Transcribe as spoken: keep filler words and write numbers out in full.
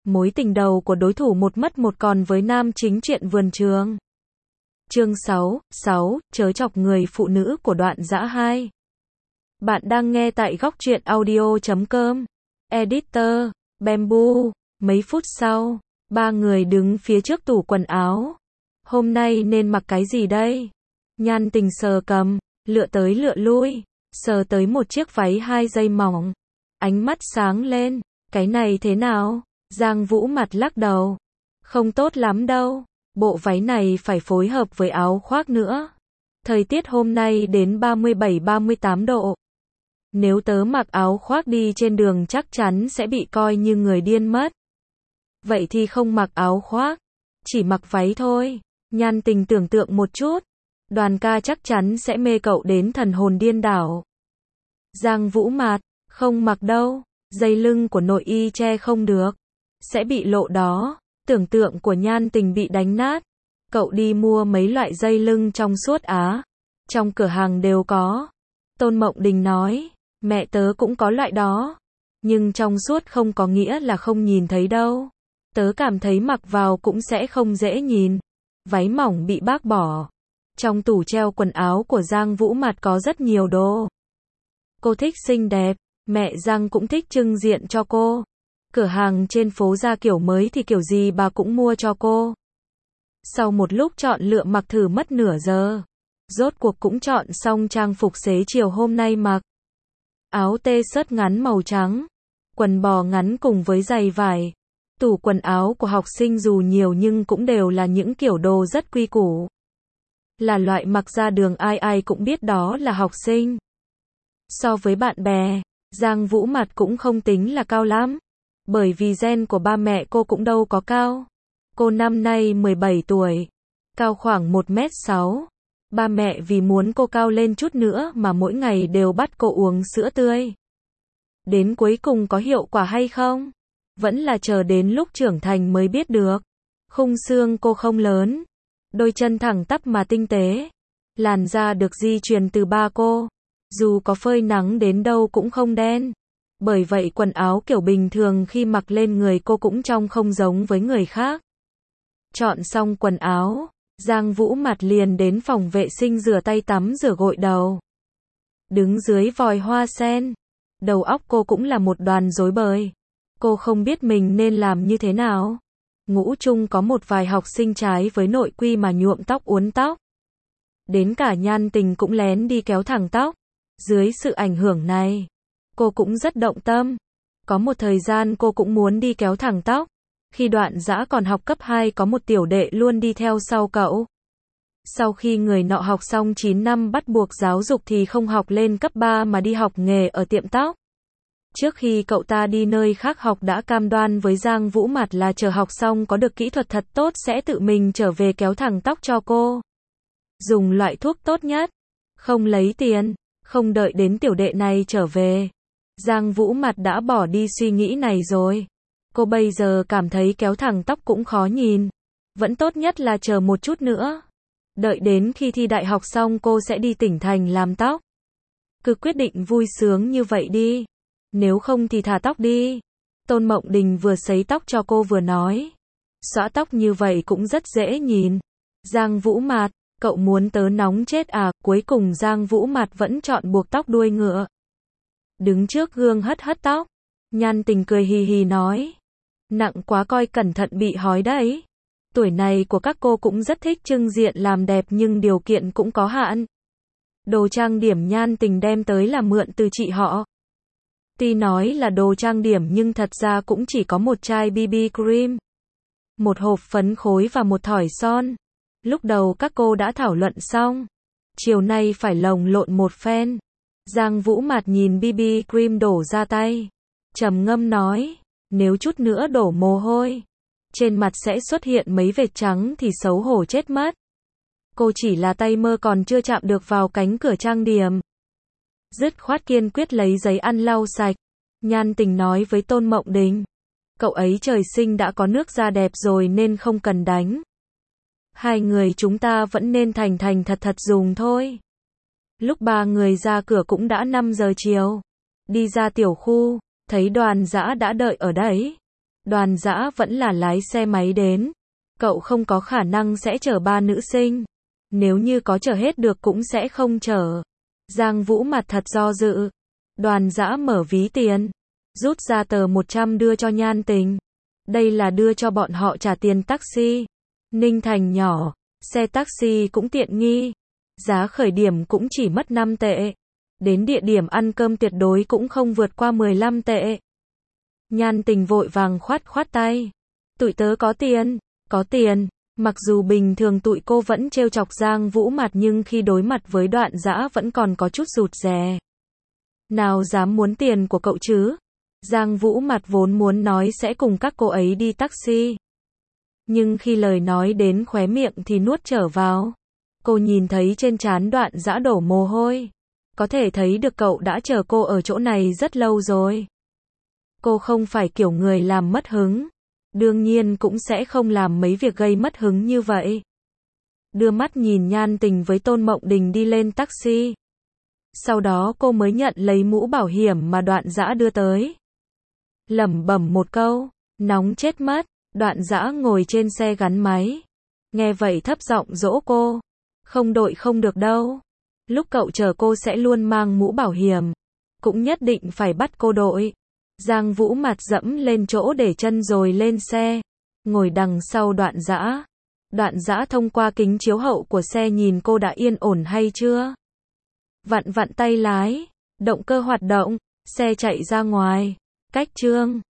Mối tình đầu của đối thủ một mất một còn với nam chính truyện Vườn Trường. Chương sáu, sáu, chớ chọc người phụ nữ của Đoạn Dã hai. Bạn đang nghe tại góc truyện audio chấm com. Editor, Bamboo. Mấy phút sau, ba người đứng phía trước tủ quần áo. Hôm nay nên mặc cái gì đây? Nhan Tình sờ cầm, lựa tới lựa lui, sờ tới một chiếc váy hai dây mỏng. Ánh mắt sáng lên, cái này thế nào? Giang Vũ mặt lắc đầu. Không tốt lắm đâu, bộ váy này phải phối hợp với áo khoác nữa. Thời tiết hôm nay đến ba mươi bảy ba mươi tám độ. Nếu tớ mặc áo khoác đi trên đường chắc chắn sẽ bị coi như người điên mất. Vậy thì không mặc áo khoác, chỉ mặc váy thôi. Nhan Tình tưởng tượng một chút, Đoàn ca chắc chắn sẽ mê cậu đến thần hồn điên đảo. Giang Vũ mặt, không mặc đâu, dây lưng của nội y che không được, sẽ bị lộ đó. Tưởng tượng của Nhan Tình bị đánh nát. Cậu đi mua mấy loại dây lưng trong suốt á? Trong cửa hàng đều có. Tôn Mộng Đình nói, mẹ tớ cũng có loại đó. Nhưng trong suốt không có nghĩa là không nhìn thấy đâu. Tớ cảm thấy mặc vào cũng sẽ không dễ nhìn. Váy mỏng bị bác bỏ. Trong tủ treo quần áo của Giang Vũ mặt có rất nhiều đồ. Cô thích xinh đẹp, mẹ Giang cũng thích trưng diện cho cô. Cửa hàng trên phố ra kiểu mới thì kiểu gì bà cũng mua cho cô. Sau một lúc chọn lựa mặc thử mất nửa giờ, rốt cuộc cũng chọn xong trang phục xế chiều hôm nay mặc. Áo t-shirt ngắn màu trắng, quần bò ngắn cùng với giày vải. Tủ quần áo của học sinh dù nhiều nhưng cũng đều là những kiểu đồ rất quy củ. Là loại mặc ra đường ai ai cũng biết đó là học sinh. So với bạn bè, Giang Vũ mặt cũng không tính là cao lắm. Bởi vì gen của ba mẹ cô cũng đâu có cao. Cô năm nay mười bảy tuổi, cao khoảng một mét sáu. Ba mẹ vì muốn cô cao lên chút nữa mà mỗi ngày đều bắt cô uống sữa tươi. Đến cuối cùng có hiệu quả hay không? Vẫn là chờ đến lúc trưởng thành mới biết được. Khung xương cô không lớn, đôi chân thẳng tắp mà tinh tế. Làn da được di truyền từ ba cô, dù có phơi nắng đến đâu cũng không đen. Bởi vậy quần áo kiểu bình thường khi mặc lên người cô cũng trông không giống với người khác. Chọn xong quần áo, Giang Vũ mặt liền đến phòng vệ sinh rửa tay tắm rửa gội đầu. Đứng dưới vòi hoa sen, đầu óc cô cũng là một đoàn rối bời. Cô không biết mình nên làm như thế nào. Ngũ trung có một vài học sinh trái với nội quy mà nhuộm tóc uốn tóc. Đến cả Nhan Tình cũng lén đi kéo thẳng tóc. Dưới sự ảnh hưởng này, cô cũng rất động tâm. Có một thời gian cô cũng muốn đi kéo thẳng tóc. Khi Đoạn Dã còn học cấp hai có một tiểu đệ luôn đi theo sau cậu. Sau khi người nọ học xong chín năm bắt buộc giáo dục thì không học lên cấp ba mà đi học nghề ở tiệm tóc. Trước khi cậu ta đi nơi khác học đã cam đoan với Giang Vũ mặt là chờ học xong có được kỹ thuật thật tốt sẽ tự mình trở về kéo thẳng tóc cho cô. Dùng loại thuốc tốt nhất, không lấy tiền, không đợi đến tiểu đệ này trở về. Giang Vũ mặt đã bỏ đi suy nghĩ này rồi. Cô bây giờ cảm thấy kéo thẳng tóc cũng khó nhìn. Vẫn tốt nhất là chờ một chút nữa. Đợi đến khi thi đại học xong cô sẽ đi tỉnh thành làm tóc. Cứ quyết định vui sướng như vậy đi. Nếu không thì thả tóc đi. Tôn Mộng Đình vừa sấy tóc cho cô vừa nói. Xõa tóc như vậy cũng rất dễ nhìn. Giang Vũ mặt, cậu muốn tớ nóng chết à? Cuối cùng Giang Vũ mặt vẫn chọn buộc tóc đuôi ngựa. Đứng trước gương hất hất tóc. Nhan Tình cười hì hì nói. Nặng quá coi cẩn thận bị hói đấy. Tuổi này của các cô cũng rất thích trưng diện làm đẹp nhưng điều kiện cũng có hạn. Đồ trang điểm Nhan Tình đem tới là mượn từ chị họ. Tuy nói là đồ trang điểm nhưng thật ra cũng chỉ có một chai bê bê cream, một hộp phấn khối và một thỏi son. Lúc đầu các cô đã thảo luận xong. Chiều nay phải lồng lộn một phen. Giang Vũ mặt nhìn bê bê cream đổ ra tay. Trầm ngâm nói. Nếu chút nữa đổ mồ hôi trên mặt sẽ xuất hiện mấy vệt trắng thì xấu hổ chết mất. Cô chỉ là tay mơ còn chưa chạm được vào cánh cửa trang điểm. Dứt khoát kiên quyết lấy giấy ăn lau sạch. Nhan Tình nói với Tôn Mộng Đình. Cậu ấy trời sinh đã có nước da đẹp rồi nên không cần đánh. Hai người chúng ta vẫn nên thành thành thật thật dùng thôi. Lúc ba người ra cửa cũng đã năm giờ chiều. Đi ra tiểu khu, thấy Đoàn Dã đã đợi ở đấy. Đoàn Dã vẫn là lái xe máy đến. Cậu không có khả năng sẽ chở ba nữ sinh. Nếu như có chở hết được cũng sẽ không chở. Giang Vũ mặt thật do dự. Đoàn Dã mở ví tiền, rút ra tờ một trăm đưa cho Nhan Tình. Đây là đưa cho bọn họ trả tiền taxi. Ninh Thành nhỏ, xe taxi cũng tiện nghi. Giá khởi điểm cũng chỉ mất năm tệ. Đến địa điểm ăn cơm tuyệt đối cũng không vượt qua mười lăm tệ. Nhan Tình vội vàng khoát khoát tay. Tụi tớ có tiền, có tiền. Mặc dù bình thường tụi cô vẫn trêu chọc Giang Vũ mặt nhưng khi đối mặt với Đoạn Dã vẫn còn có chút rụt rè. Nào dám muốn tiền của cậu chứ? Giang Vũ mặt vốn muốn nói sẽ cùng các cô ấy đi taxi. Nhưng khi lời nói đến khóe miệng thì nuốt trở vào. Cô nhìn thấy trên trán Đoạn Dã đổ mồ hôi. Có thể thấy được cậu đã chờ cô ở chỗ này rất lâu rồi. Cô không phải kiểu người làm mất hứng. Đương nhiên cũng sẽ không làm mấy việc gây mất hứng như vậy. Đưa mắt nhìn Nhan Tình với Tôn Mộng Đình đi lên taxi. Sau đó cô mới nhận lấy mũ bảo hiểm mà Đoạn Dã đưa tới. Lẩm bẩm một câu, nóng chết mất. Đoạn Dã ngồi trên xe gắn máy. Nghe vậy thấp giọng dỗ cô. Không đội không được đâu. Lúc cậu chờ cô sẽ luôn mang mũ bảo hiểm. Cũng nhất định phải bắt cô đội. Giang Vũ mặt dẫm lên chỗ để chân rồi lên xe. Ngồi đằng sau Đoạn Dã. Đoạn Dã thông qua kính chiếu hậu của xe nhìn cô đã yên ổn hay chưa. Vặn vặn tay lái. Động cơ hoạt động. Xe chạy ra ngoài. Cách Trương